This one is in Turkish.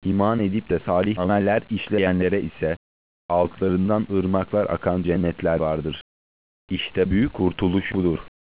İman edip de salih ameller işleyenlere ise altlarından ırmaklar akan cennetler vardır. İşte büyük kurtuluş budur.